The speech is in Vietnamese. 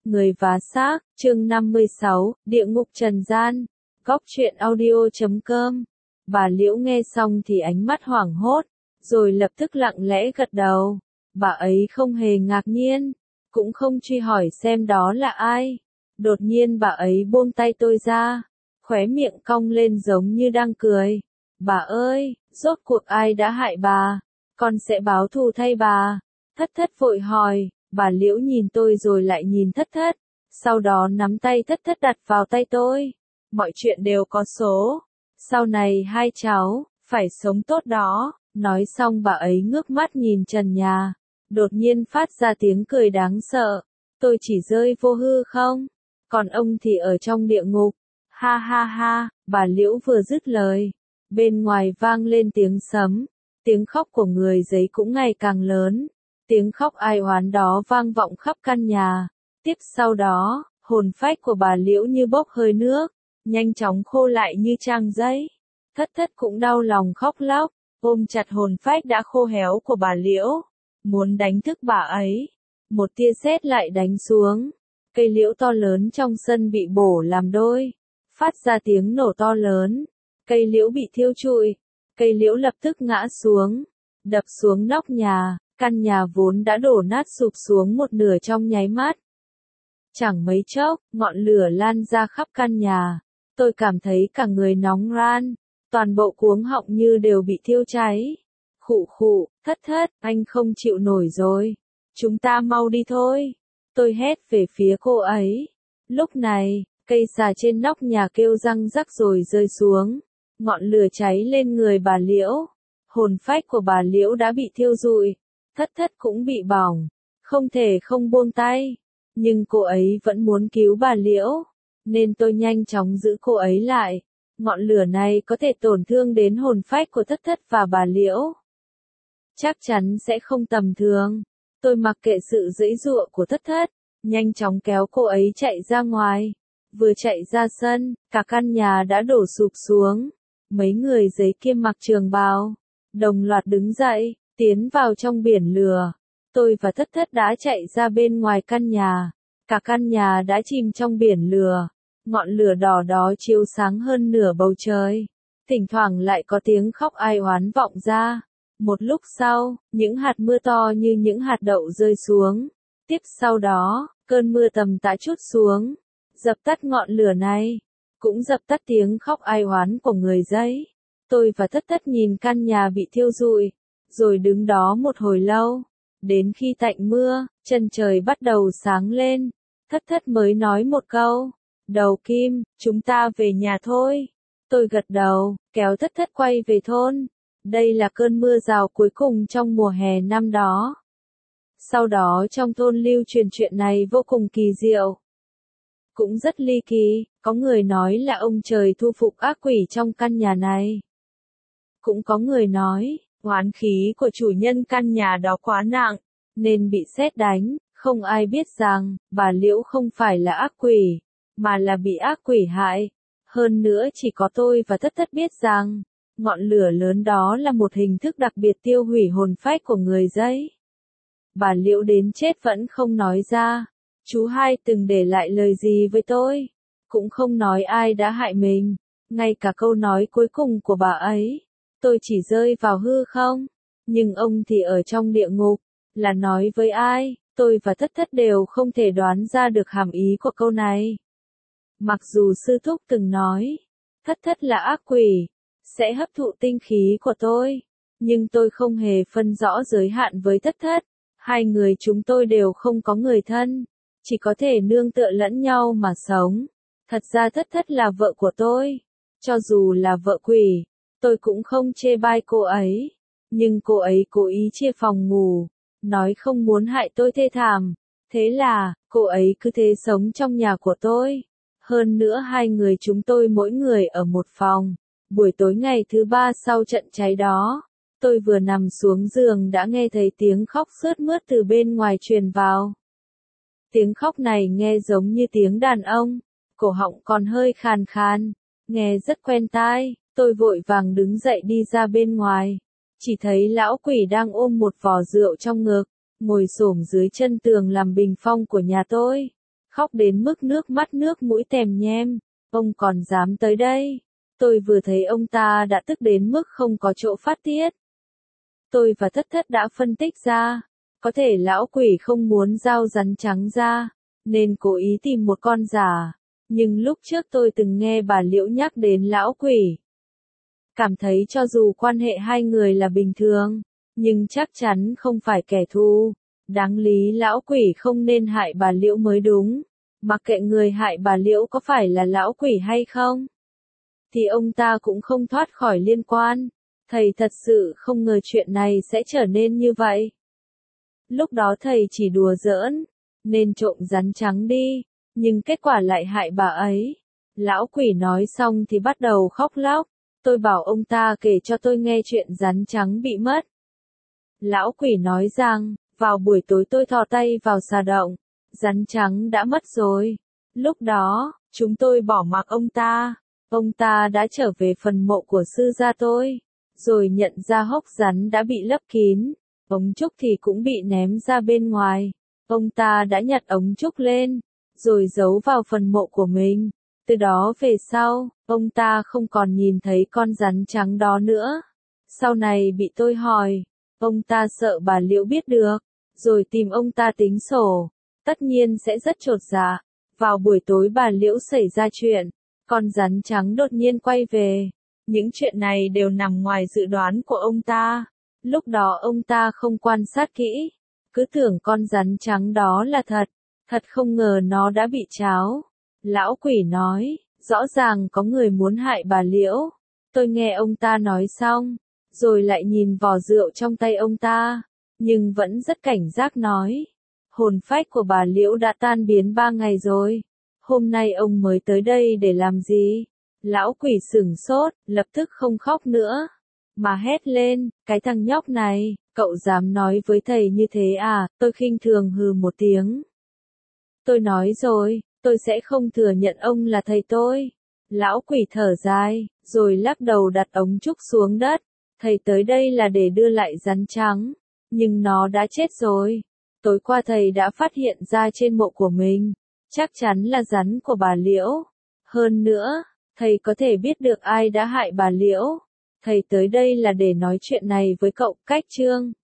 Người và xác, chương 56, Địa ngục trần gian, góc truyện audio.com. Bà Liễu nghe xong thì ánh mắt hoảng hốt, rồi lập tức lặng lẽ gật đầu. Bà ấy không hề ngạc nhiên, cũng không truy hỏi xem đó là ai. Đột nhiên bà ấy buông tay tôi ra, khóe miệng cong lên giống như đang cười. Bà ơi, rốt cuộc ai đã hại bà? Con sẽ báo thù thay bà. Thất Thất vội hỏi. Bà Liễu nhìn tôi rồi lại nhìn Thất Thất, sau đó nắm tay Thất Thất đặt vào tay tôi. Mọi chuyện đều có số. Sau này hai cháu, phải sống tốt đó. Nói xong bà ấy ngước mắt nhìn trần nhà, đột nhiên phát ra tiếng cười đáng sợ. Tôi chỉ rơi vô hư không? Còn ông thì ở trong địa ngục. Ha ha ha, bà Liễu vừa dứt lời. Bên ngoài vang lên tiếng sấm, tiếng khóc của người giấy cũng ngày càng lớn. Tiếng khóc ai oán đó vang vọng khắp căn nhà. Tiếp sau đó, hồn phách của bà Liễu như bốc hơi nước, nhanh chóng khô lại như trang giấy. Thất Thất cũng đau lòng khóc lóc, ôm chặt hồn phách đã khô héo của bà Liễu, muốn đánh thức bà ấy. Một tia sét lại đánh xuống. Cây liễu to lớn trong sân bị bổ làm đôi, phát ra tiếng nổ to lớn. Cây liễu bị thiêu trụi, cây liễu lập tức ngã xuống, đập xuống nóc nhà. Căn nhà vốn đã đổ nát sụp xuống một nửa trong nháy mắt. Chẳng mấy chốc, ngọn lửa lan ra khắp căn nhà. Tôi cảm thấy cả người nóng ran, toàn bộ cuống họng như đều bị thiêu cháy. Khụ khụ, Thất Thất, anh không chịu nổi rồi. Chúng ta mau đi thôi. Tôi hét về phía cô ấy. Lúc này, cây xà trên nóc nhà kêu răng rắc rồi rơi xuống. Ngọn lửa cháy lên người bà Liễu. Hồn phách của bà Liễu đã bị thiêu rụi. Thất Thất cũng bị bỏng, không thể không buông tay, nhưng cô ấy vẫn muốn cứu bà Liễu, nên tôi nhanh chóng giữ cô ấy lại. Ngọn lửa này có thể tổn thương đến hồn phách của Thất Thất và bà Liễu. Chắc chắn sẽ không tầm thường. Tôi mặc kệ sự giãy giụa của Thất Thất, nhanh chóng kéo cô ấy chạy ra ngoài. Vừa chạy ra sân, cả căn nhà đã đổ sụp xuống. Mấy người giấy kia mặc trường bào, đồng loạt đứng dậy, tiến vào trong biển lửa. Tôi và Thất Thất đã chạy ra bên ngoài căn nhà. Cả căn nhà đã chìm trong biển lửa. Ngọn lửa đỏ đó chiếu sáng hơn nửa bầu trời. Thỉnh thoảng lại có tiếng khóc ai oán vọng ra. Một lúc sau, những hạt mưa to như những hạt đậu rơi xuống. Tiếp sau đó, cơn mưa tầm tã trút xuống, dập tắt ngọn lửa này, cũng dập tắt tiếng khóc ai oán của người giấy. Tôi và Thất Thất nhìn căn nhà bị thiêu rụi, rồi đứng đó một hồi lâu. Đến khi tạnh mưa, chân trời bắt đầu sáng lên. Thất Thất mới nói một câu. Đầu Kim, chúng ta về nhà thôi. Tôi gật đầu, kéo Thất Thất quay về thôn. Đây là cơn mưa rào cuối cùng trong mùa hè năm đó. Sau đó trong thôn lưu truyền chuyện này vô cùng kỳ diệu. Cũng rất ly kỳ, có người nói là ông trời thu phục ác quỷ trong căn nhà này. Cũng có người nói, oán khí của chủ nhân căn nhà đó quá nặng, nên bị sét đánh. Không ai biết rằng, bà Liễu không phải là ác quỷ, mà là bị ác quỷ hại. Hơn nữa chỉ có tôi và Thất Thất biết rằng, ngọn lửa lớn đó là một hình thức đặc biệt tiêu hủy hồn phách của người giấy. Bà Liễu đến chết vẫn không nói ra. Chú hai từng để lại lời gì với tôi, cũng không nói ai đã hại mình. Ngay cả câu nói cuối cùng của bà ấy, tôi chỉ rơi vào hư không, nhưng ông thì ở trong địa ngục, là nói với ai, tôi và Thất Thất đều không thể đoán ra được hàm ý của câu này. Mặc dù sư thúc từng nói, Thất Thất là ác quỷ, sẽ hấp thụ tinh khí của tôi, nhưng tôi không hề phân rõ giới hạn với Thất Thất. Hai người chúng tôi đều không có người thân, chỉ có thể nương tựa lẫn nhau mà sống. Thật ra Thất Thất là vợ của tôi. Cho dù là vợ quỷ, tôi cũng không chê bai cô ấy. Nhưng cô ấy cố ý chia phòng ngủ, nói không muốn hại tôi thê thảm. Thế là, cô ấy cứ thế sống trong nhà của tôi. Hơn nữa hai người chúng tôi mỗi người ở một phòng. Buổi tối ngày thứ ba sau trận cháy đó, tôi vừa nằm xuống giường đã nghe thấy tiếng khóc sướt mướt từ bên ngoài truyền vào. Tiếng khóc này nghe giống như tiếng đàn ông, cổ họng còn hơi khàn khàn, nghe rất quen tai. Tôi vội vàng đứng dậy đi ra bên ngoài, chỉ thấy lão quỷ đang ôm một vò rượu trong ngực, ngồi xổm dưới chân tường làm bình phong của nhà tôi. khóc đến mức nước mũi tèm nhem. Ông còn dám tới đây. Tôi vừa thấy ông ta đã tức đến mức không có chỗ phát tiết. Tôi và Thất Thất đã phân tích ra, có thể lão quỷ không muốn giao rắn trắng ra, nên cố ý tìm một con giả. Nhưng lúc trước tôi từng nghe bà Liễu nhắc đến lão quỷ. Cảm thấy cho dù quan hệ hai người là bình thường, nhưng chắc chắn không phải kẻ thù. Đáng lý lão quỷ không nên hại bà Liễu mới đúng. Mặc kệ người hại bà Liễu có phải là lão quỷ hay không, thì ông ta cũng không thoát khỏi liên quan. Thầy thật sự không ngờ chuyện này sẽ trở nên như vậy. Lúc đó thầy chỉ đùa giỡn, nên trộm rắn trắng đi, nhưng kết quả lại hại bà ấy. Lão quỷ nói xong thì bắt đầu khóc lóc. Tôi bảo ông ta kể cho tôi nghe chuyện rắn trắng bị mất. Lão quỷ nói rằng, vào buổi tối tôi thò tay vào xà động, rắn trắng đã mất rồi. Lúc đó, chúng tôi bỏ mặc ông ta. Ông ta đã trở về phần mộ của sư gia tôi, rồi nhận ra hốc rắn đã bị lấp kín, ống trúc thì cũng bị ném ra bên ngoài. Ông ta đã nhặt ống trúc lên, rồi giấu vào phần mộ của mình. Từ đó về sau, ông ta không còn nhìn thấy con rắn trắng đó nữa. Sau này bị tôi hỏi, ông ta sợ bà Liễu biết được, rồi tìm ông ta tính sổ. Tất nhiên sẽ rất chột dạ. Vào buổi tối bà Liễu xảy ra chuyện, con rắn trắng đột nhiên quay về. Những chuyện này đều nằm ngoài dự đoán của ông ta. Lúc đó ông ta không quan sát kỹ, cứ tưởng con rắn trắng đó là thật. Thật không ngờ nó đã bị tráo. Lão quỷ nói, rõ ràng có người muốn hại bà Liễu. Tôi nghe ông ta nói xong, rồi lại nhìn vò rượu trong tay ông ta, nhưng vẫn rất cảnh giác nói. Hồn phách của bà Liễu đã tan biến 3 ngày rồi. Hôm nay ông mới tới đây để làm gì? Lão quỷ sửng sốt, lập tức không khóc nữa, mà hét lên, cái thằng nhóc này, cậu dám nói với thầy như thế à? Tôi khinh thường hừ một tiếng. Tôi nói rồi, tôi sẽ không thừa nhận ông là thầy tôi. Lão quỷ thở dài, rồi lắc đầu đặt ống trúc xuống đất. Thầy tới đây là để đưa lại rắn trắng, nhưng nó đã chết rồi. Tối qua thầy đã phát hiện ra trên mộ của mình, chắc chắn là rắn của bà Liễu. Hơn nữa, thầy có thể biết được ai đã hại bà Liễu. Thầy tới đây là để nói chuyện này với cậu. Cách chương